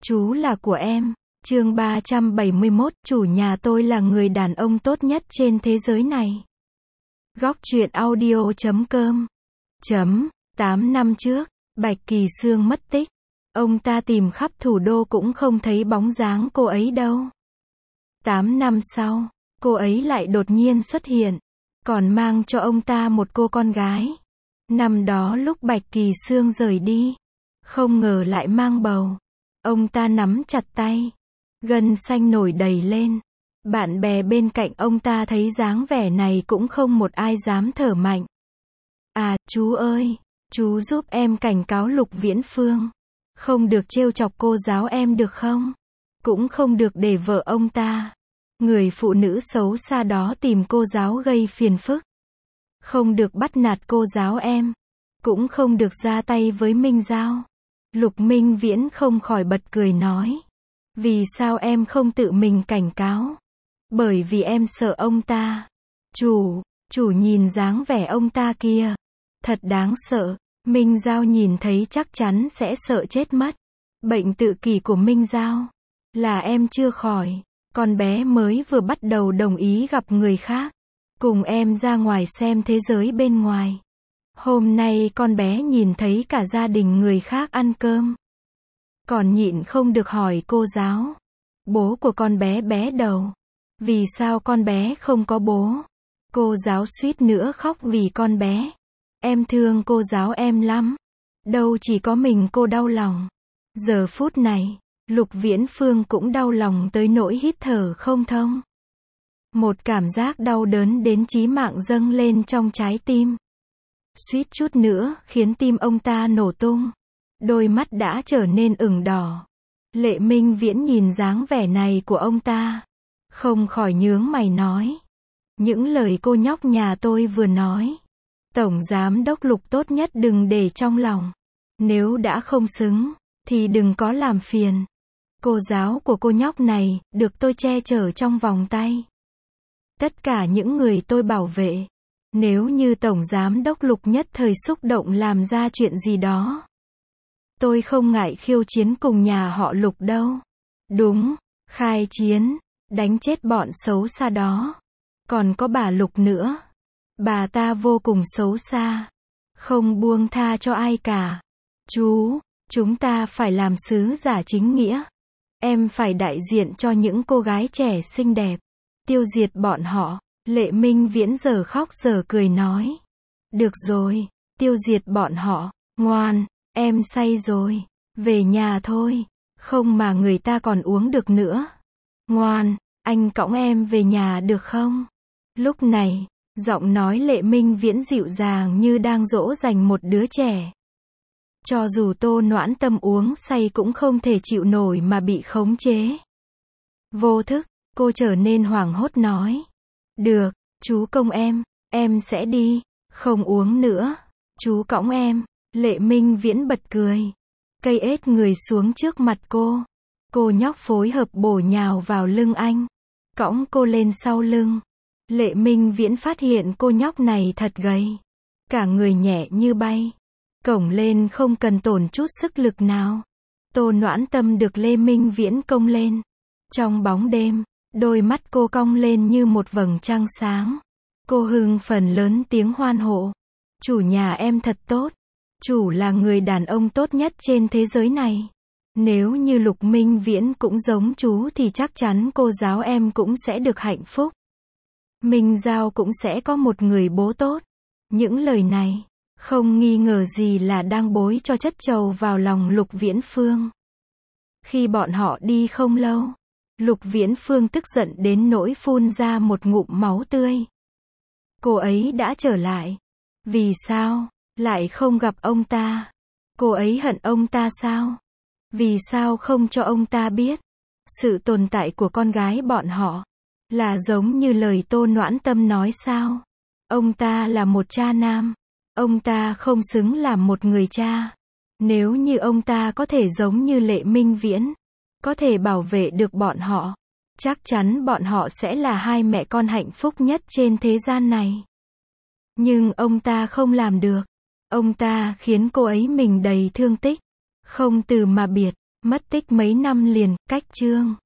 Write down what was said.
Chú là của em. Chương 371, chủ nhà tôi là người đàn ông tốt nhất trên thế giới này. Góc truyện audio.com. 8 năm trước, Bạch Kỳ Sương mất tích. Ông ta tìm khắp thủ đô cũng không thấy bóng dáng cô ấy đâu. 8 năm sau, cô ấy lại đột nhiên xuất hiện, còn mang cho ông ta một cô con gái. Năm đó lúc Bạch Kỳ Sương rời đi, không ngờ lại mang bầu. Ông ta nắm chặt tay, gân xanh nổi đầy lên. Bạn bè bên cạnh ông ta thấy dáng vẻ này cũng không một ai dám thở mạnh. À, chú ơi, chú giúp em cảnh cáo Lục Viễn Phương. Không được trêu chọc cô giáo em được không? Cũng không được để vợ ông ta, người phụ nữ xấu xa đó tìm cô giáo gây phiền phức. Không được bắt nạt cô giáo em. Cũng không được ra tay với Minh Giao. Lục Minh Viễn không khỏi bật cười nói. Vì sao em không tự mình cảnh cáo? Bởi vì em sợ ông ta. Chủ nhìn dáng vẻ ông ta kia. Thật đáng sợ. Minh Giao nhìn thấy chắc chắn sẽ sợ chết mất. Bệnh tự kỷ của Minh Giao là em chưa khỏi. Con bé mới vừa bắt đầu đồng ý gặp người khác. Cùng em ra ngoài xem thế giới bên ngoài. Hôm nay con bé nhìn thấy cả gia đình người khác ăn cơm. Còn nhịn không được hỏi cô giáo. Bố của con bé bé đầu. Vì sao con bé không có bố? Cô giáo suýt nữa khóc vì con bé. Em thương cô giáo em lắm. Đâu chỉ có mình cô đau lòng. Giờ phút này, Lục Viễn Phương cũng đau lòng tới nỗi hít thở không thông. Một cảm giác đau đớn đến chí mạng dâng lên trong trái tim. Suýt chút nữa khiến tim ông ta nổ tung. Đôi mắt đã trở nên ửng đỏ. Lệ Minh Viễn nhìn dáng vẻ này của ông ta, không khỏi nhướng mày nói. Những lời cô nhóc nhà tôi vừa nói, Tổng Giám đốc Lục tốt nhất đừng để trong lòng. Nếu đã không xứng, thì đừng có làm phiền. Cô giáo của cô nhóc này, được tôi che chở trong vòng tay. Tất cả những người tôi bảo vệ. Nếu như Tổng Giám đốc Lục nhất thời xúc động làm ra chuyện gì đó, tôi không ngại khiêu chiến cùng nhà họ Lục đâu. Đúng, khai chiến, đánh chết bọn xấu xa đó. Còn có bà Lục nữa. Bà ta vô cùng xấu xa. Không buông tha cho ai cả. Chúng ta phải làm sứ giả chính nghĩa. Em phải đại diện cho những cô gái trẻ xinh đẹp. Tiêu diệt bọn họ. Lệ Minh Viễn giờ khóc giờ cười nói. Được rồi, tiêu diệt bọn họ. Ngoan, em say rồi. Về nhà thôi. Không mà người ta còn uống được nữa. Ngoan, anh cõng em về nhà được không? Lúc này, giọng nói Lệ Minh Viễn dịu dàng như đang dỗ dành một đứa trẻ. Cho dù Tô Noãn Tâm uống say cũng không thể chịu nổi mà bị khống chế. Vô thức, cô trở nên hoảng hốt nói. Được, chú công em sẽ đi, không uống nữa. Chú cõng em. Lệ Minh Viễn bật cười. Cây ết người xuống trước mặt cô. Cô nhóc phối hợp bổ nhào vào lưng anh. Cõng cô lên sau lưng. Lệ Minh Viễn phát hiện cô nhóc này thật gầy. Cả người nhẹ như bay. Cổng lên không cần tổn chút sức lực nào. Tô Noãn Tâm được Lê Minh Viễn cong lên. Trong bóng đêm, đôi mắt cô cong lên như một vầng trăng sáng. Cô hưng phấn lớn tiếng hoan hô. Chủ nhà em thật tốt. Chủ là người đàn ông tốt nhất trên thế giới này. Nếu như Lục Minh Viễn cũng giống chú thì chắc chắn cô giáo em cũng sẽ được hạnh phúc. Minh Giao cũng sẽ có một người bố tốt. Những lời này, không nghi ngờ gì là đang bối cho chất trầu vào lòng Lục Viễn Phương. Khi bọn họ đi không lâu, Lục Viễn Phương tức giận đến nỗi phun ra một ngụm máu tươi. Cô ấy đã trở lại. Vì sao lại không gặp ông ta? Cô ấy hận ông ta sao? Vì sao không cho ông ta biết? Sự tồn tại của con gái bọn họ là giống như lời Tô Noãn Tâm nói sao? Ông ta là một cha nam. Ông ta không xứng làm một người cha. Nếu như ông ta có thể giống như Lệ Minh Viễn, có thể bảo vệ được bọn họ, chắc chắn bọn họ sẽ là hai mẹ con hạnh phúc nhất trên thế gian này. Nhưng ông ta không làm được. Ông ta khiến cô ấy mình đầy thương tích, không từ mà biệt. Mất tích mấy năm liền, cách chương